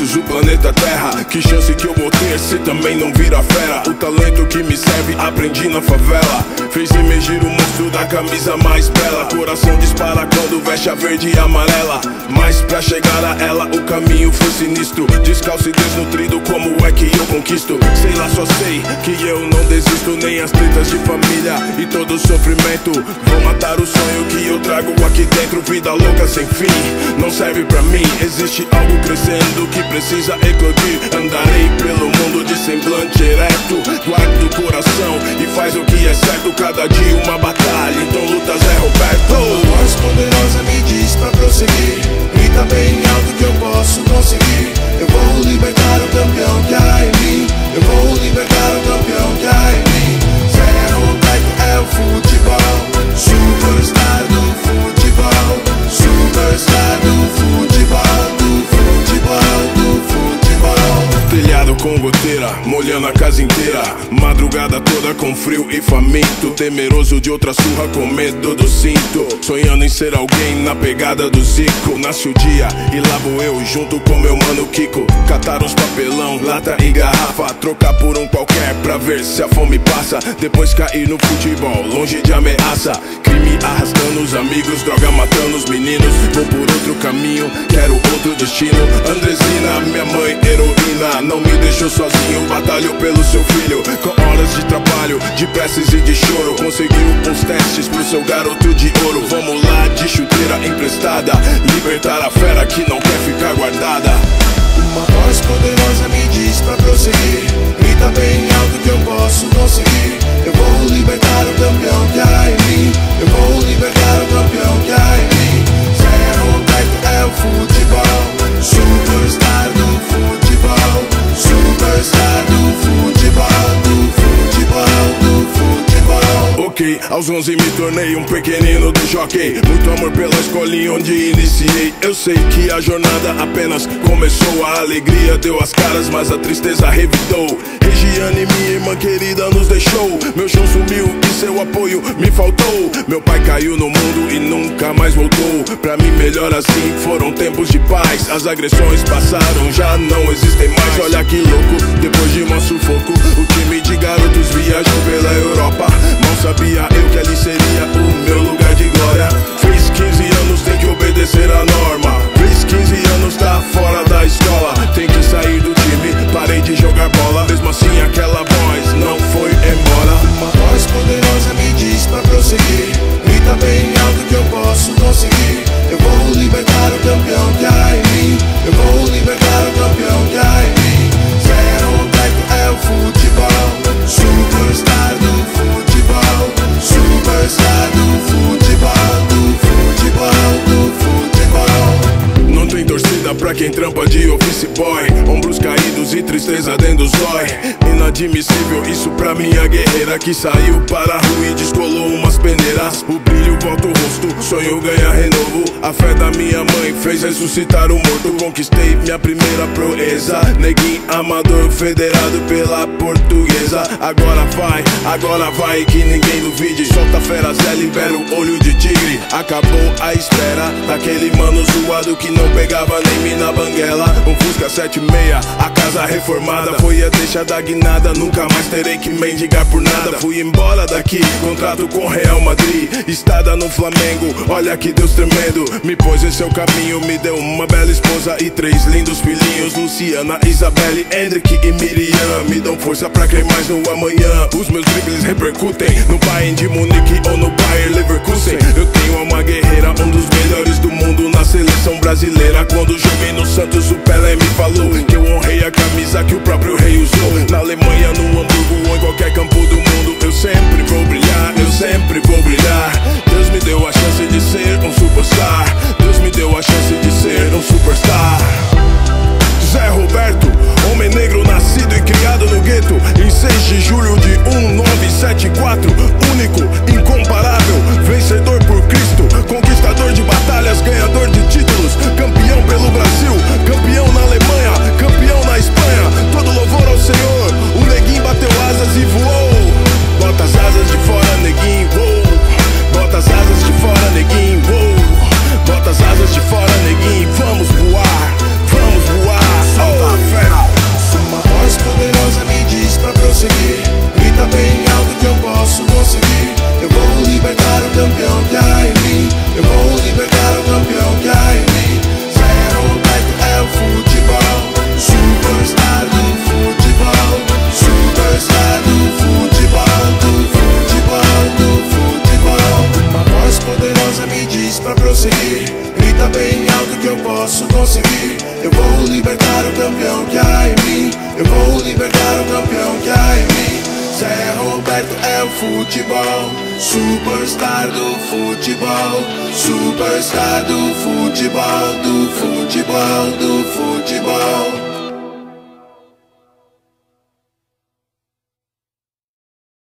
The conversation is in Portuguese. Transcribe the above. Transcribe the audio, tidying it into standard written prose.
versus o planeta Terra. Que chance que eu vou ter se também não vira fera? O talento que me serve aprendi na favela. Fez emergir o monstro da camisa mais bela. Coração dispara quando veste a verde e amarela. Mas pra chegar a ela o caminho foi sinistro. Descalço e desnutrido, como é que eu conquisto? Sei lá, só sei que eu não desisto. Nem as tretas de família e todo o sofrimento vão matar o sonho que eu trago aqui dentro. Vida louca sem fim, não serve pra mim. Existe algo crescendo que precisa eclodir. Andarei pelo mundo de semblante ereto. Guardo o coração e faz o que é certo. Cada dia uma batalha, então luta Zé Roberto. Uma voz poderosa me diz pra prosseguir. Grita bem alto que eu posso conseguir. Eu vou libertar o campeão que há em mim. Eu vou libertar o campeão que há em mim. Zé Roberto é o futebol, superstar do futebol, superstar do futebol, do futebol, do futebol. Telhado com goteira, molhando a casa inteira. Madrugada toda com frio e faminto. Temeroso de outra surra com medo do cinto. Sonhando em ser alguém na pegada do Zico. Nasce o dia e lá vou eu junto com meu mano Kiko. Catar uns papelão, lata e garrafa. Trocar por um qualquer pra ver se a fome passa. Depois cair no futebol, longe de ameaça. Crime arrastando os amigos, droga matando os meninos. Vou por outro caminho, quero outro destino. Andresina, minha mãe heroína, não me deixou sozinho, batalhou pelo seu filho. Com horas de trabalho, de preces e de choro. Conseguiu uns testes pro seu garoto de ouro. Vamos lá de chuteira emprestada, libertar a fera que não quer ficar guardada. Uma voz poderosa me diz pra prosseguir. Grita bem alto que eu posso conseguir. Eu vou libertar o campeão que há em mim. Eu vou libertar o campeão que há em mim. Zé Roberto é o futebol, superstar do futebol, superstar do futebol, do futebol, do futebol. Ok, aos 11 me tornei um pequenino do jockey. Muito amor pela escolinha onde iniciei. Eu sei que a jornada apenas começou. A alegria deu as caras, mas a tristeza revidou. Regiane, minha irmã querida, nos deixou. Meu chão sumiu e seu apoio me faltou. Meu pai caiu no mundo e nunca mais voltou. Pra mim melhor assim, foram tempos de paz. As agressões passaram, já não existem mais. Olha que louco, depois de um sufoco, o time de garotos viajou pela Europa. Não sabia eu que ali seria o meu lugar de glória. Fiz 15 anos, tem que obedecer a norma. Fiz 15 anos, tá fora da escola. Tem que sair do time, parei de jogar bola. Mesmo assim aquela voz não foi embora. Uma voz poderosa me diz pra prosseguir. Grita bem alto que eu posso conseguir. Eu vou libertar o campeão que há em mim. Eu vou libertar o campeão que há em mim. Zé Roberto é o futebol, superstar do futebol, superstar do futebol, do futebol, do futebol. Não tem torcida pra quem trampa de office boy. Ombros caídos e tristeza dentro do zói. Inadmissível isso pra minha guerreira que saiu para a rua e descolou umas peneiras. O brilho volta o rosto, sonho ganha renovo. A fé da minha mãe fez ressuscitar o morto. Conquistei minha primeira proeza. Neguinho amador federado pela portuguesa. Agora vai que ninguém duvide. Solta a fera Zé, libera o olho de tigre. Acabou a espera daquele mano zoado que não pegava nem me na banguela. Um Fusca 76, a casa reformada. Foi a deixa da guinada, nunca mais terei que mendigar por nada. Fui embora daqui, contrato com Real Madrid. Estada no Flamengo, olha que Deus tremendo. Me pôs em seu caminho, me deu uma bela esposa e 3 lindos filhinhos. Luciana, Isabelle, Hendrik e Miriam. Me dão força pra crer mais no amanhã. Os meus dribles repercutem no Bayern de Munique ou no Bayer Leverkusen. Eu tenho uma guerreira, um dos melhores do mundo na seleção brasileira. Quando joguei no Santos o Pelé me falou que eu honrei a camisa que o próprio rei usou. Na Alemanha, no Hamburgo ou em qualquer campo do mundo, eu sempre vou brilhar, eu sempre vou brilhar. Deus me deu a chance de ser um superstar. Deus me deu a chance de ser um superstar. Zé Roberto, homem negro nascido e criado no gueto. Em 6 de julho de 1974, único, incomparável, vencedor por Cristo, conquistador de batalhas, ganhador de títulos, campeão pelo Brasil. campeão que há em mim. Eu vou libertar o campeão que há em mim. Zé Roberto é o futebol, superstar do futebol, superstar do futebol, do futebol, do futebol.